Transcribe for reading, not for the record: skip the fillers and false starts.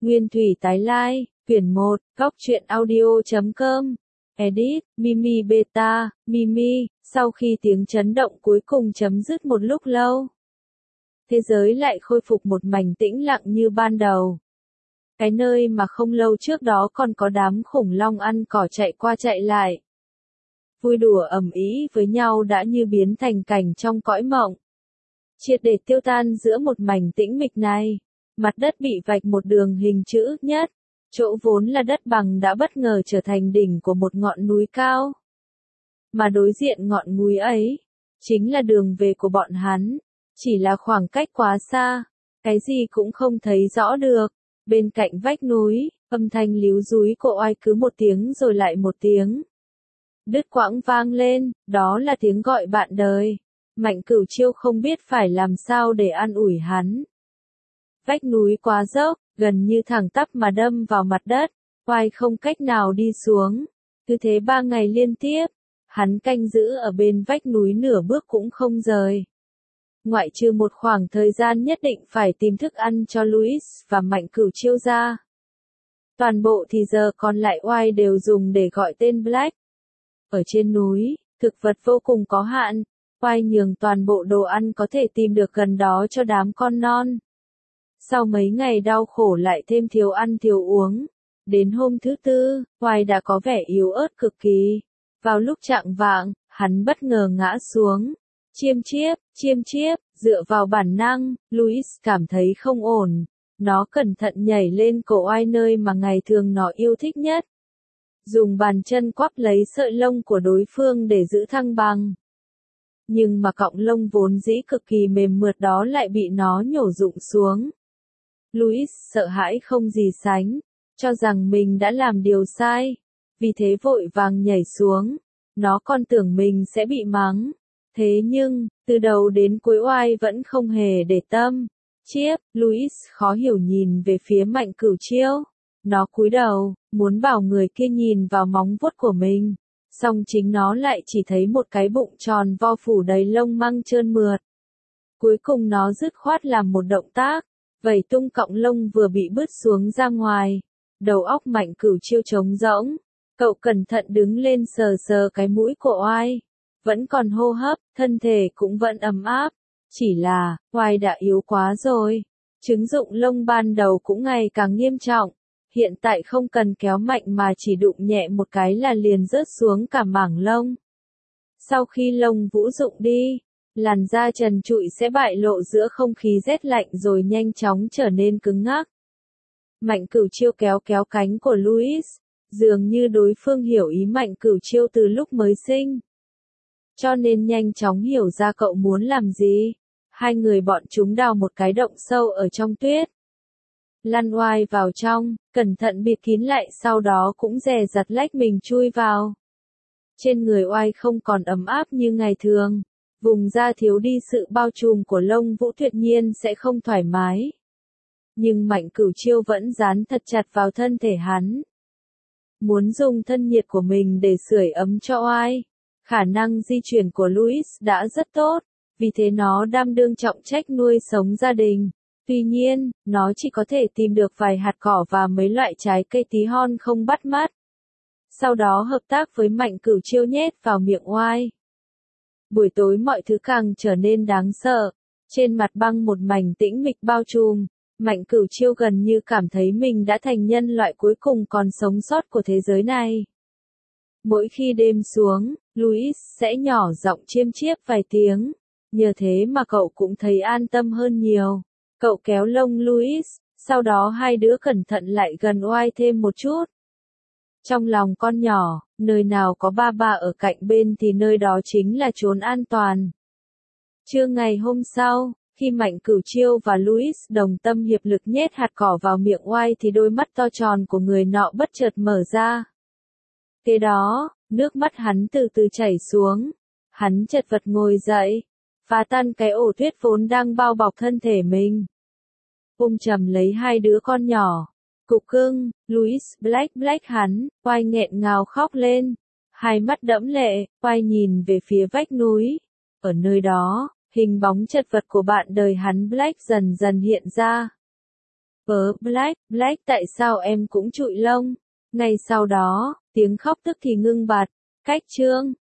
Nguyên thủy tái lai, quyển 1, góc truyện audio.com. Edit, Mimi Beta, Mimi, sau khi tiếng chấn động cuối cùng chấm dứt một lúc lâu. Thế giới lại khôi phục một mảnh tĩnh lặng như ban đầu. Cái nơi mà không lâu trước đó còn có đám khủng long ăn cỏ chạy qua chạy lại. Vui đùa ầm ĩ với nhau đã như biến thành cảnh trong cõi mộng. Triệt để tiêu tan giữa một mảnh tĩnh mịch này, mặt đất bị vạch một đường hình chữ nhất, chỗ vốn là đất bằng đã bất ngờ trở thành đỉnh của một ngọn núi cao. Mà đối diện ngọn núi ấy, chính là đường về của bọn hắn, chỉ là khoảng cách quá xa, cái gì cũng không thấy rõ được. Bên cạnh vách núi, âm thanh líu ríu của oai cứ một tiếng rồi lại một tiếng. Đứt quãng vang lên, đó là tiếng gọi bạn đời. Mạnh Cửu Chiêu không biết phải làm sao để an ủi hắn. Vách núi quá dốc, gần như thẳng tắp mà đâm vào mặt đất, oai không cách nào đi xuống. Cứ thế 3 ngày liên tiếp, hắn canh giữ ở bên vách núi nửa bước cũng không rời. Ngoại trừ một khoảng thời gian nhất định phải tìm thức ăn cho Louis và Mạnh Cửu Chiêu ra. Toàn bộ thì giờ còn lại oai đều dùng để gọi tên Black. Ở trên núi, thực vật vô cùng có hạn, oai nhường toàn bộ đồ ăn có thể tìm được gần đó cho đám con non. Sau mấy ngày đau khổ lại thêm thiếu ăn thiếu uống, đến hôm thứ tư, oai đã có vẻ yếu ớt cực kỳ. Vào lúc chạng vạng, hắn bất ngờ ngã xuống. Chiêm chiếp, dựa vào bản năng, Louis cảm thấy không ổn. Nó cẩn thận nhảy lên cổ oai nơi mà ngày thường nó yêu thích nhất. Dùng bàn chân quắp lấy sợi lông của đối phương để giữ thăng bằng. Nhưng mà cọng lông vốn dĩ cực kỳ mềm mượt đó lại bị nó nhổ rụng xuống. Louis sợ hãi không gì sánh, cho rằng mình đã làm điều sai. Vì thế vội vàng nhảy xuống. Nó còn tưởng mình sẽ bị mắng. Thế nhưng, từ đầu đến cuối oai vẫn không hề để tâm. Louis khó hiểu nhìn về phía Mạnh Cửu Chiêu. Nó cúi đầu, muốn bảo người kia nhìn vào móng vuốt của mình. Song chính nó lại chỉ thấy một cái bụng tròn vo phủ đầy lông măng trơn mượt. Cuối cùng nó dứt khoát làm một động tác, vẩy tung cọng lông vừa bị bứt xuống ra ngoài. Đầu óc Mạnh Cửu Chiêu trống rỗng. Cậu cẩn thận đứng lên sờ sờ cái mũi của oai. Vẫn còn hô hấp, thân thể cũng vẫn ấm áp. Chỉ là, oai đã yếu quá rồi. Chứng rụng lông ban đầu cũng ngày càng nghiêm trọng. Hiện tại không cần kéo mạnh mà chỉ đụng nhẹ một cái là liền rớt xuống cả mảng lông. Sau khi lông vũ rụng đi, làn da trần trụi sẽ bại lộ giữa không khí rét lạnh rồi nhanh chóng trở nên cứng ngắc. Mạnh Cửu Chiêu kéo cánh của Louis, dường như đối phương hiểu ý Mạnh Cửu Chiêu từ lúc mới sinh. Cho nên nhanh chóng hiểu ra cậu muốn làm gì. Hai người bọn chúng đào một cái động sâu ở trong tuyết. Lăn oai vào trong, cẩn thận bịt kín lại sau đó cũng dè dặt lách mình chui vào. Trên người oai không còn ấm áp như ngày thường. Vùng da thiếu đi sự bao trùm của lông vũ tuyệt nhiên sẽ không thoải mái. Nhưng Mạnh Cửu Chiêu vẫn dán thật chặt vào thân thể hắn. Muốn dùng thân nhiệt của mình để sưởi ấm cho oai. Khả năng di chuyển của Louis đã rất tốt, vì thế nó đảm đương trọng trách nuôi sống gia đình. Tuy nhiên, nó chỉ có thể tìm được vài hạt cỏ và mấy loại trái cây tí hon không bắt mắt. Sau đó hợp tác với Mạnh Cửu Chiêu nhét vào miệng oai. Buổi tối mọi thứ càng trở nên đáng sợ. Trên mặt băng một mảnh tĩnh mịch bao trùm. Mạnh Cửu Chiêu gần như cảm thấy mình đã thành nhân loại cuối cùng còn sống sót của thế giới này. Mỗi khi đêm xuống, Louis sẽ nhỏ giọng chiêm chiếp vài tiếng. Nhờ thế mà cậu cũng thấy an tâm hơn nhiều. Cậu kéo lông Louis, sau đó hai đứa cẩn thận lại gần oai thêm một chút. Trong lòng con nhỏ, nơi nào có ba ở cạnh bên thì nơi đó chính là chốn an toàn. Trưa ngày hôm sau, khi Mạnh Cửu Chiêu và Louis đồng tâm hiệp lực nhét hạt cỏ vào miệng oai thì đôi mắt to tròn của người nọ bất chợt mở ra. Kế đó, nước mắt hắn từ từ chảy xuống. Hắn chật vật ngồi dậy, phá tan cái ổ tuyết vốn đang bao bọc thân thể mình. Ôm chầm lấy hai đứa con nhỏ. Cục cưng, Louis, Black hắn, oai nghẹn ngào khóc lên. Hai mắt đẫm lệ, oai nhìn về phía vách núi. Ở nơi đó, hình bóng chật vật của bạn đời hắn Black dần dần hiện ra. Black tại sao em cũng trụi lông? Ngay sau đó, tiếng khóc tức thì ngưng bặt. Cách chương